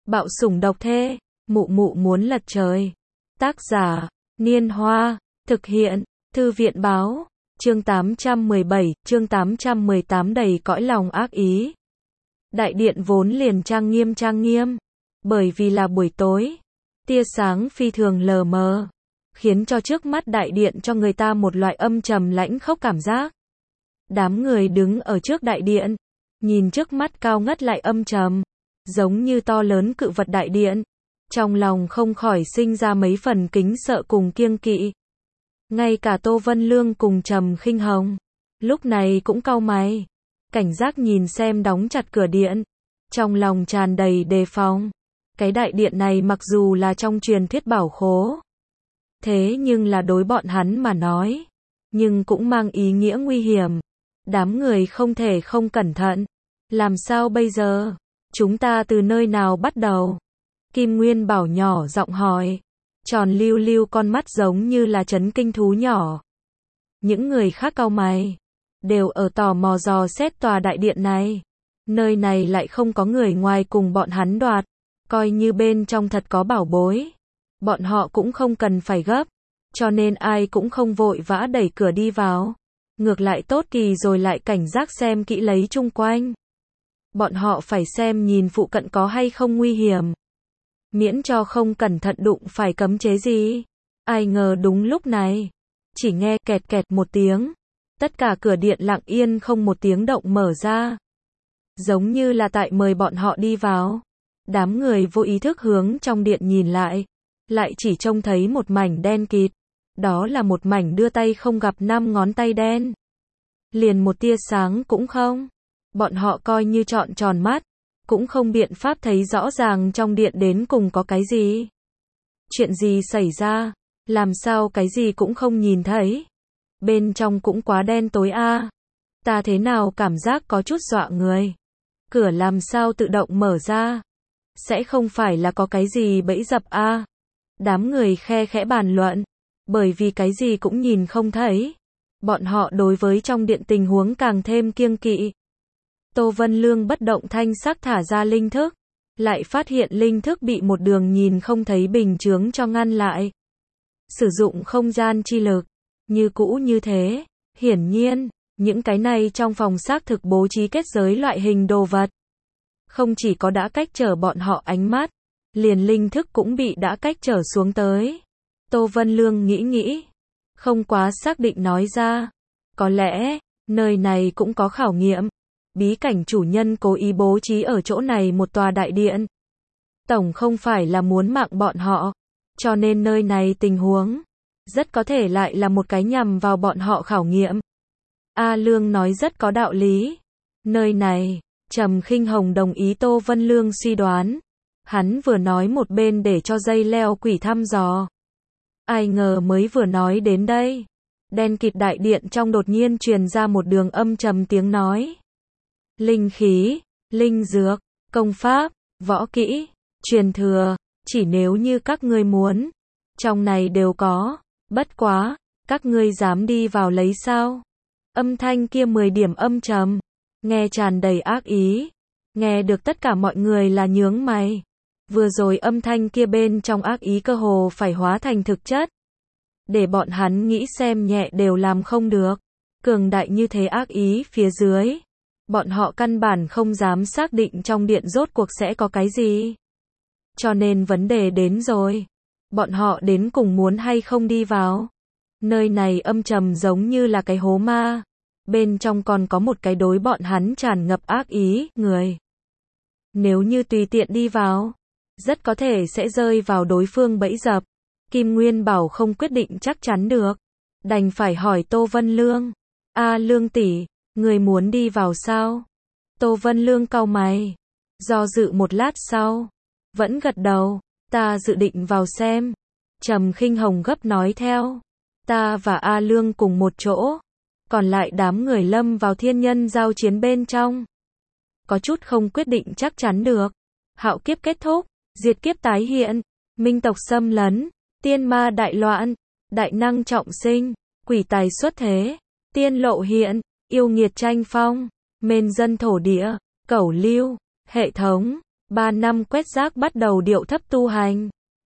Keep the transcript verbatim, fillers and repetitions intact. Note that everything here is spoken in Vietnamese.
Bạo sủng độc thê, mụ mụ muốn lật trời. Tác giả, Niên Hoa, thực hiện, Thư viện báo, chương tám trăm mười bảy, chương tám trăm mười tám đầy cõi lòng ác ý. Đại điện vốn liền trang nghiêm trang nghiêm, bởi vì là buổi tối, tia sáng phi thường lờ mờ, khiến cho trước mắt đại điện cho người ta một loại âm trầm lãnh khốc cảm giác. Đám người đứng ở trước đại điện, nhìn trước mắt cao ngất lại âm trầm, giống như to lớn cự vật đại điện, trong lòng không khỏi sinh ra mấy phần kính sợ cùng kiêng kỵ. Ngay cả Tô Vân Lương cùng Trầm Khinh Hồng, lúc này cũng cau mày, cảnh giác nhìn xem đóng chặt cửa điện, trong lòng tràn đầy đề phòng. Cái đại điện này mặc dù là trong truyền thuyết bảo khố, thế nhưng là đối bọn hắn mà nói, nhưng cũng mang ý nghĩa nguy hiểm. Đám người không thể không cẩn thận. Làm sao bây giờ? Chúng ta từ nơi nào bắt đầu? Kim Nguyên Bảo nhỏ giọng hỏi. Tròn lưu lưu con mắt giống như là chấn kinh thú nhỏ. Những người khác cau mày, đều ở tò mò dò xét tòa đại điện này. Nơi này lại không có người ngoài cùng bọn hắn đoạt. Coi như bên trong thật có bảo bối, bọn họ cũng không cần phải gấp, cho nên ai cũng không vội vã đẩy cửa đi vào. Ngược lại tốt kỳ rồi lại cảnh giác xem kỹ lấy chung quanh. Bọn họ phải xem nhìn phụ cận có hay không nguy hiểm, miễn cho không cẩn thận đụng phải cấm chế gì. Ai ngờ đúng lúc này, chỉ nghe kẹt kẹt một tiếng, tất cả cửa điện lặng yên không một tiếng động mở ra, giống như là tại mời bọn họ đi vào. Đám người vô ý thức hướng trong điện nhìn lại, lại chỉ trông thấy một mảnh đen kịt. Đó là một mảnh đưa tay không gặp năm ngón tay đen. Liền một tia sáng cũng không. Bọn họ coi như trọn tròn mắt, cũng không biện pháp thấy rõ ràng trong điện đến cùng có cái gì. Chuyện gì xảy ra? Làm sao cái gì cũng không nhìn thấy? Bên trong cũng quá đen tối a. À. Ta thế nào cảm giác có chút dọa người. Cửa làm sao tự động mở ra? Sẽ không phải là có cái gì bẫy dập a? À. Đám người khe khẽ bàn luận, bởi vì cái gì cũng nhìn không thấy. Bọn họ đối với trong điện tình huống càng thêm kiêng kỵ. Tô Vân Lương bất động thanh sắc thả ra linh thức, lại phát hiện linh thức bị một đường nhìn không thấy bình chướng cho ngăn lại. Sử dụng không gian chi lực, như cũ như thế. Hiển nhiên, những cái này trong phòng xác thực bố trí kết giới loại hình đồ vật. Không chỉ có đã cách trở bọn họ ánh mắt, liền linh thức cũng bị đã cách trở xuống tới. Tô Vân Lương nghĩ nghĩ, không quá xác định nói ra. Có lẽ, nơi này cũng có khảo nghiệm. Bí cảnh chủ nhân cố ý bố trí ở chỗ này một tòa đại điện. Tổng không phải là muốn mạng bọn họ, cho nên nơi này tình huống rất có thể lại là một cái nhằm vào bọn họ khảo nghiệm. A Lương nói rất có đạo lý. Nơi này, Trầm Khinh Hồng đồng ý Tô Vân Lương suy đoán. Hắn vừa nói một bên để cho dây leo quỷ thăm dò. Ai ngờ mới vừa nói đến đây, đen kịt đại điện trong đột nhiên truyền ra một đường âm trầm tiếng nói. Linh khí, linh dược, công pháp, võ kỹ, truyền thừa, chỉ nếu như các ngươi muốn, trong này đều có, bất quá, các ngươi dám đi vào lấy sao? Âm thanh kia mười điểm âm trầm, nghe tràn đầy ác ý, nghe được tất cả mọi người là nhướng mày. Vừa rồi âm thanh kia bên trong ác ý cơ hồ phải hóa thành thực chất, để bọn hắn nghĩ xem nhẹ đều làm không được. Cường đại như thế ác ý phía dưới, bọn họ căn bản không dám xác định trong điện rốt cuộc sẽ có cái gì. Cho nên vấn đề đến rồi, bọn họ đến cùng muốn hay không đi vào. Nơi này âm trầm giống như là cái hố ma, bên trong còn có một cái đối bọn hắn tràn ngập ác ý, người. Nếu như tùy tiện đi vào, rất có thể sẽ rơi vào đối phương bẫy dập. Kim Nguyên Bảo không quyết định chắc chắn được, đành phải hỏi Tô Vân Lương. A Lương tỷ, người muốn đi vào sao? Tô Vân Lương cau mày, do dự một lát sau, vẫn gật đầu. Ta dự định vào xem. Trầm Khinh Hồng gấp nói theo. Ta và A Lương cùng một chỗ, còn lại đám người lâm vào thiên nhân giao chiến bên trong. Có chút không quyết định chắc chắn được. Hạo kiếp kết thúc, diệt kiếp tái hiện, minh tộc xâm lấn, tiên ma đại loạn, đại năng trọng sinh, quỷ tài xuất thế, tiên lộ hiện, yêu nghiệt tranh phong, mên dân thổ địa, cẩu lưu, hệ thống, ba năm quét rác bắt đầu điệu thấp tu hành.